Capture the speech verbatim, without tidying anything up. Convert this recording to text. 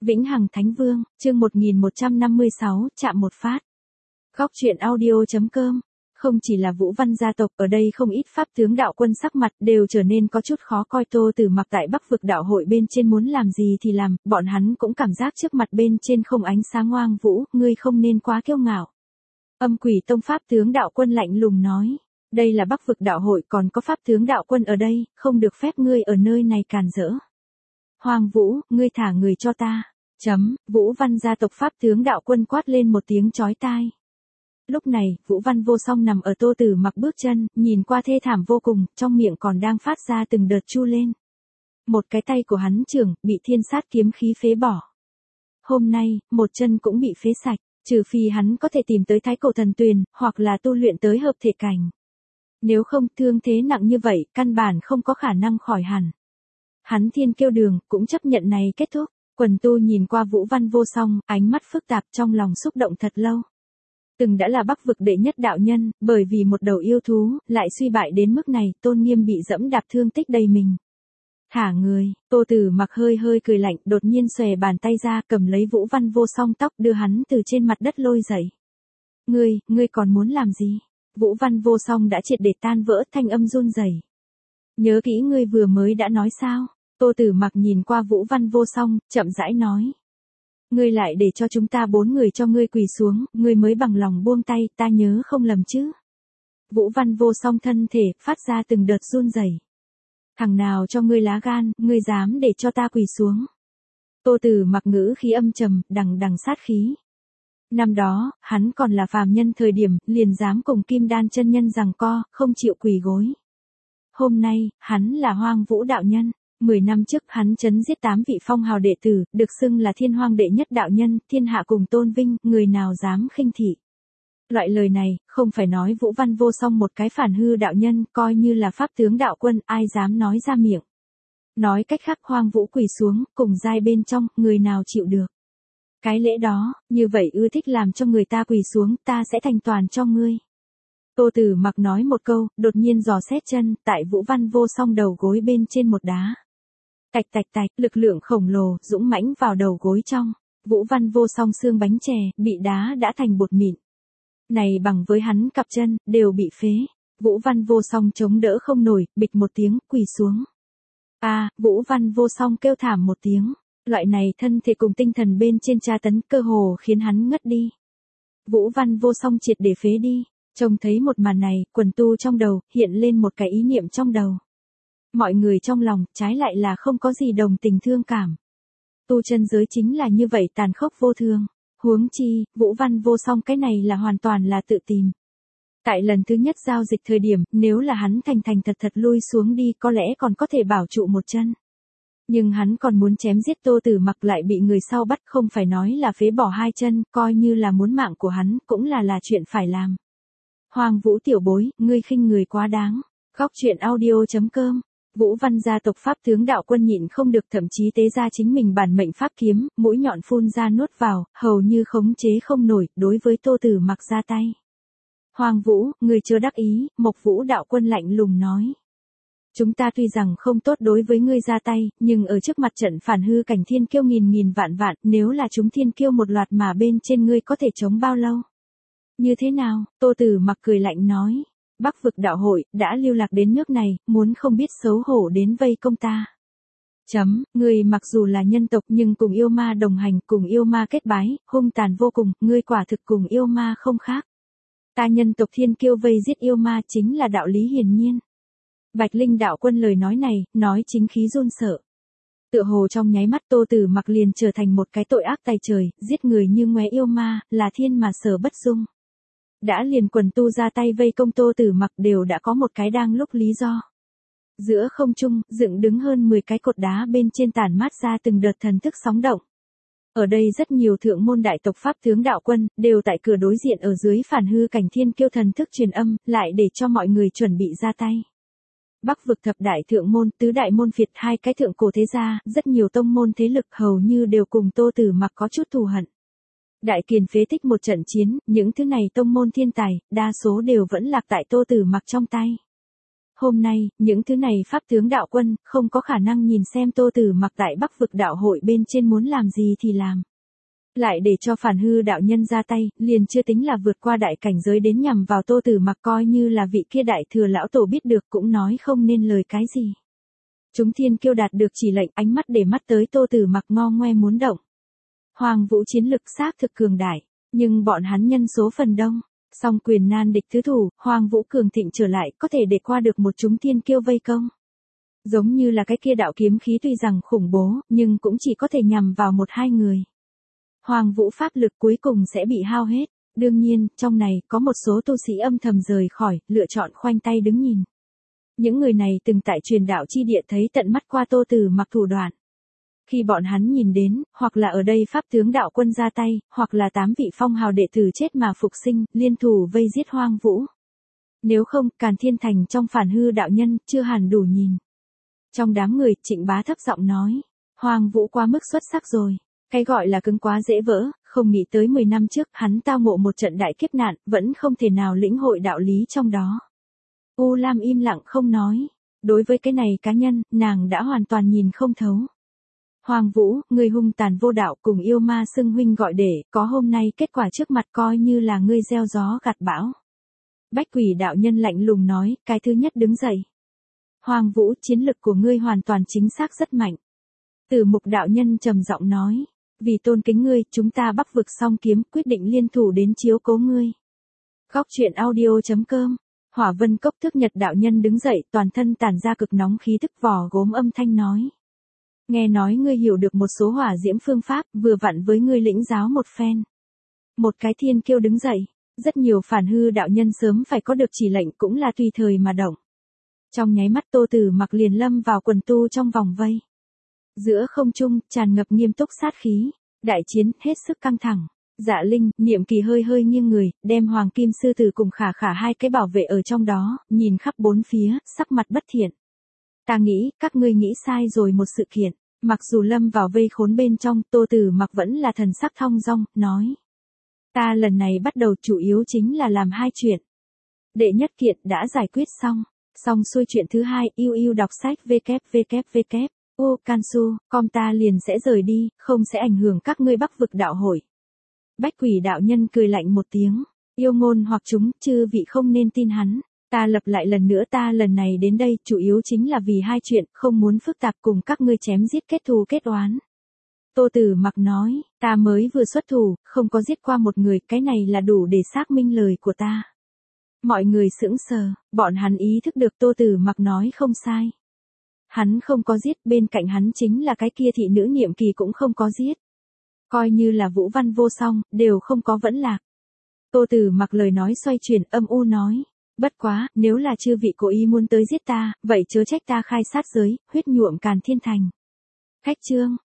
Vĩnh Hằng Thánh Vương, chương một nghìn một trăm năm mươi sáu, chạm một phát. Góc truyện audio chấm com. Không chỉ là Vũ Văn gia tộc, ở đây không ít pháp tướng đạo quân sắc mặt đều trở nên có chút khó coi. Tô Tử Mặc tại Bắc vực đạo hội bên trên muốn làm gì thì làm, bọn hắn cũng cảm giác trước mặt bên trên không ánh sáng ngoang vũ, ngươi không nên quá kiêu ngạo. Âm Quỷ Tông pháp tướng đạo quân lạnh lùng nói, đây là Bắc vực đạo hội, còn có pháp tướng đạo quân ở đây, không được phép ngươi ở nơi này càn rỡ. Hoàng Vũ, ngươi thả người cho ta. Chấm, Vũ Văn gia tộc pháp tướng đạo quân quát lên một tiếng chói tai. Lúc này, Vũ Văn Vô Song nằm ở Tô Tử Mặc bước chân, nhìn qua thê thảm vô cùng, trong miệng còn đang phát ra từng đợt chu lên. Một cái tay của hắn trưởng, bị thiên sát kiếm khí phế bỏ. Hôm nay, một chân cũng bị phế sạch, trừ phi hắn có thể tìm tới Thái Cổ Thần Tuyền, hoặc là tu luyện tới hợp thể cảnh. Nếu không, thương thế nặng như vậy, căn bản không có khả năng khỏi hẳn. Hắn Thiên Kiêu Đường, cũng chấp nhận này kết thúc. Quần tu nhìn qua Vũ Văn Vô Song, ánh mắt phức tạp, trong lòng xúc động thật lâu. Từng đã là Bắc vực đệ nhất đạo nhân, bởi vì một đầu yêu thú, lại suy bại đến mức này, tôn nghiêm bị dẫm đạp thương tích đầy mình. Thả người, Tô Tử Mặc hơi hơi cười lạnh, đột nhiên xòe bàn tay ra, cầm lấy Vũ Văn Vô Song tóc, đưa hắn từ trên mặt đất lôi dậy. Ngươi, ngươi còn muốn làm gì? Vũ Văn Vô Song đã triệt để tan vỡ, thanh âm run rẩy. Nhớ kỹ ngươi vừa mới đã nói sao? Tô Tử Mặc nhìn qua Vũ Văn Vô Song, chậm rãi nói. Ngươi lại để cho chúng ta bốn người cho ngươi quỳ xuống, ngươi mới bằng lòng buông tay, ta nhớ không lầm chứ. Vũ Văn Vô Song thân thể, phát ra từng đợt run rẩy. Thằng nào cho ngươi lá gan, ngươi dám để cho ta quỳ xuống. Tô Tử Mặc ngữ khí âm trầm, đằng đằng sát khí. Năm đó, hắn còn là phàm nhân thời điểm, liền dám cùng Kim Đan chân nhân giằng co, không chịu quỳ gối. Hôm nay, hắn là Hoang Vũ đạo nhân. Mười năm trước hắn chấn giết tám vị phong hào đệ tử, được xưng là thiên hoang đệ nhất đạo nhân, thiên hạ cùng tôn vinh, người nào dám khinh thị. Loại lời này, không phải nói Vũ Văn Vô Song một cái phản hư đạo nhân, coi như là pháp tướng đạo quân, ai dám nói ra miệng. Nói cách khác, Hoang Vũ quỳ xuống, cùng giai bên trong, người nào chịu được. Cái lễ đó, như vậy ưa thích làm cho người ta quỳ xuống, ta sẽ thành toàn cho ngươi. Tô Tử Mặc nói một câu, đột nhiên giò xét chân, tại Vũ Văn Vô Song đầu gối bên trên một đá. Tạch tạch tạch, lực lượng khổng lồ, dũng mãnh vào đầu gối trong. Vũ Văn Vô Song xương bánh chè, bị đá đã thành bột mịn. Này bằng với hắn cặp chân, đều bị phế. Vũ Văn Vô Song chống đỡ không nổi, bịch một tiếng, quỳ xuống. A, à, Vũ Văn Vô Song kêu thảm một tiếng. Loại này thân thể cùng tinh thần bên trên tra tấn, cơ hồ khiến hắn ngất đi. Vũ Văn Vô Song triệt để phế đi. Trông thấy một màn này, quần tu trong đầu, hiện lên một cái ý niệm trong đầu. Mọi người trong lòng, trái lại là không có gì đồng tình thương cảm. Tu chân giới chính là như vậy tàn khốc vô thương. Huống chi, Vũ Văn Vô Song cái này là hoàn toàn là tự tìm. Tại lần thứ nhất giao dịch thời điểm, nếu là hắn thành thành thật thật lui xuống đi, có lẽ còn có thể bảo trụ một chân. Nhưng hắn còn muốn chém giết Tô Tử Mặc, lại bị người sau bắt, không phải nói là phế bỏ hai chân, coi như là muốn mạng của hắn, cũng là là chuyện phải làm. Hoàng Vũ tiểu bối, ngươi khinh người quá đáng. Góc truyện audio chấm com. Vũ Văn gia tộc pháp tướng đạo quân nhịn không được, thậm chí tế ra chính mình bản mệnh pháp kiếm, mũi nhọn phun ra nuốt vào, hầu như khống chế không nổi, đối với Tô Tử Mặc ra tay. Hoàng Vũ, ngươi chưa đắc ý, Mộc Vũ đạo quân lạnh lùng nói. Chúng ta tuy rằng không tốt đối với ngươi ra tay, nhưng ở trước mặt trận phản hư cảnh thiên kiêu nghìn nghìn vạn vạn, nếu là chúng thiên kiêu một loạt mà bên trên ngươi có thể chống bao lâu? Như thế nào? Tô Tử Mặc cười lạnh nói. Bắc vực đạo hội, đã lưu lạc đến nước này, muốn không biết xấu hổ đến vây công ta. Chấm, ngươi mặc dù là nhân tộc nhưng cùng yêu ma đồng hành, cùng yêu ma kết bái, hung tàn vô cùng, ngươi quả thực cùng yêu ma không khác. Ta nhân tộc thiên kiêu vây giết yêu ma chính là đạo lý hiển nhiên. Bạch Linh đạo quân lời nói này, nói chính khí run sợ. Tựa hồ trong nháy mắt Tô Tử Mặc liền trở thành một cái tội ác tày trời, giết người như ngoé yêu ma, là thiên mà sở bất dung. Đã liền quần tu ra tay vây công Tô Tử Mặc đều đã có một cái đang lúc lý do. Giữa không trung, dựng đứng hơn mười cái cột đá bên trên tản mát ra từng đợt thần thức sóng động. Ở đây rất nhiều thượng môn đại tộc pháp tướng đạo quân, đều tại cửa đối diện ở dưới phản hư cảnh thiên kiêu thần thức truyền âm, lại để cho mọi người chuẩn bị ra tay. Bắc vực thập đại thượng môn, tứ đại môn phiệt, hai cái thượng cổ thế gia, rất nhiều tông môn thế lực hầu như đều cùng Tô Tử Mặc có chút thù hận. Đại Kiền phế tích một trận chiến, những thứ này tông môn thiên tài, đa số đều vẫn lạc tại Tô Tử Mặc trong tay. Hôm nay, những thứ này pháp tướng đạo quân, không có khả năng nhìn xem Tô Tử Mặc tại Bắc vực đạo hội bên trên muốn làm gì thì làm. Lại để cho phản hư đạo nhân ra tay, liền chưa tính là vượt qua đại cảnh giới đến nhằm vào Tô Tử Mặc, coi như là vị kia đại thừa lão tổ biết được cũng nói không nên lời cái gì. Chúng thiên kiêu đạt được chỉ lệnh, ánh mắt để mắt tới Tô Tử Mặc ngo ngoe muốn động. Hoàng Vũ chiến lực xác thực cường đại, nhưng bọn hắn nhân số phần đông, song quyền nan địch tứ thủ, Hoàng Vũ cường thịnh trở lại có thể để qua được một chúng thiên kiêu vây công. Giống như là cái kia đạo kiếm khí tuy rằng khủng bố, nhưng cũng chỉ có thể nhằm vào một hai người. Hoàng Vũ pháp lực cuối cùng sẽ bị hao hết, đương nhiên, trong này có một số tu sĩ âm thầm rời khỏi, lựa chọn khoanh tay đứng nhìn. Những người này từng tại truyền đạo chi địa thấy tận mắt qua Tô Tử Mặc thủ đoạn. Khi bọn hắn nhìn đến, hoặc là ở đây pháp tướng đạo quân ra tay, hoặc là tám vị phong hào đệ tử chết mà phục sinh, liên thủ vây giết Hoàng Vũ. Nếu không, Càn Thiên Thành trong phản hư đạo nhân, chưa hẳn đủ nhìn. Trong đám người, Trịnh Bá thấp giọng nói, Hoàng Vũ quá mức xuất sắc rồi. Cái gọi là cứng quá dễ vỡ, không nghĩ tới mười năm trước, hắn tao ngộ một trận đại kiếp nạn, vẫn không thể nào lĩnh hội đạo lý trong đó. U Lam im lặng không nói. Đối với cái này cá nhân, nàng đã hoàn toàn nhìn không thấu. Hoàng Vũ, người hung tàn vô đạo cùng yêu ma xưng huynh gọi để, có hôm nay kết quả trước mặt coi như là ngươi gieo gió gặt bão. Bách Quỷ đạo nhân lạnh lùng nói, cái thứ nhất đứng dậy. Hoàng Vũ, chiến lực của ngươi hoàn toàn chính xác rất mạnh. Tử Mục đạo nhân trầm giọng nói, vì tôn kính ngươi, chúng ta Bắc vực song kiếm quyết định liên thủ đến chiếu cố ngươi. Góc truyện audio chấm com. Hỏa Vân Cốc Thước Nhật đạo nhân đứng dậy, toàn thân tản ra cực nóng khí tức vỏ gốm âm thanh nói. Nghe nói ngươi hiểu được một số hỏa diễm phương pháp, vừa vặn với ngươi lĩnh giáo một phen. Một cái thiên kiêu đứng dậy, rất nhiều phản hư đạo nhân sớm phải có được chỉ lệnh cũng là tùy thời mà động. Trong nháy mắt Tô Tử Mặc liền lâm vào quần tu trong vòng vây. Giữa không trung, tràn ngập nghiêm túc sát khí, đại chiến hết sức căng thẳng. Dạ Linh, Niệm Kỳ hơi hơi nghiêng người, đem Hoàng Kim Sư Tử cùng Khả Khả hai cái bảo vệ ở trong đó, nhìn khắp bốn phía, sắc mặt bất thiện. Ta nghĩ, các ngươi nghĩ sai rồi một sự kiện, mặc dù lâm vào vây khốn bên trong, Tô Tử Mặc vẫn là thần sắc thong dong, nói. Ta lần này bắt đầu chủ yếu chính là làm hai chuyện. Đệ nhất kiện đã giải quyết xong, xong xuôi chuyện thứ hai, yêu yêu đọc sách www. U Cansu, com ta liền sẽ rời đi, không sẽ ảnh hưởng các ngươi Bắc vực đạo hội. Bách Quỷ đạo nhân cười lạnh một tiếng, yêu ngôn hoặc chúng, chư vị không nên tin hắn. Ta lập lại lần nữa, ta lần này đến đây chủ yếu chính là vì hai chuyện, không muốn phức tạp cùng các ngươi chém giết kết thù kết oán. Tô Tử Mặc nói, ta mới vừa xuất thủ, không có giết qua một người, cái này là đủ để xác minh lời của ta. Mọi người sững sờ, bọn hắn ý thức được Tô Tử Mặc nói không sai. Hắn không có giết, bên cạnh hắn chính là cái kia thị nữ Niệm Kỳ cũng không có giết. Coi như là Vũ Văn Vô Song, đều không có vẫn lạc. Tô Tử Mặc lời nói xoay chuyển, âm u nói. Bất quá, nếu là chư vị cố ý muốn tới giết ta, vậy chớ trách ta khai sát giới, huyết nhuộm Càn Thiên Thành. Khách chương.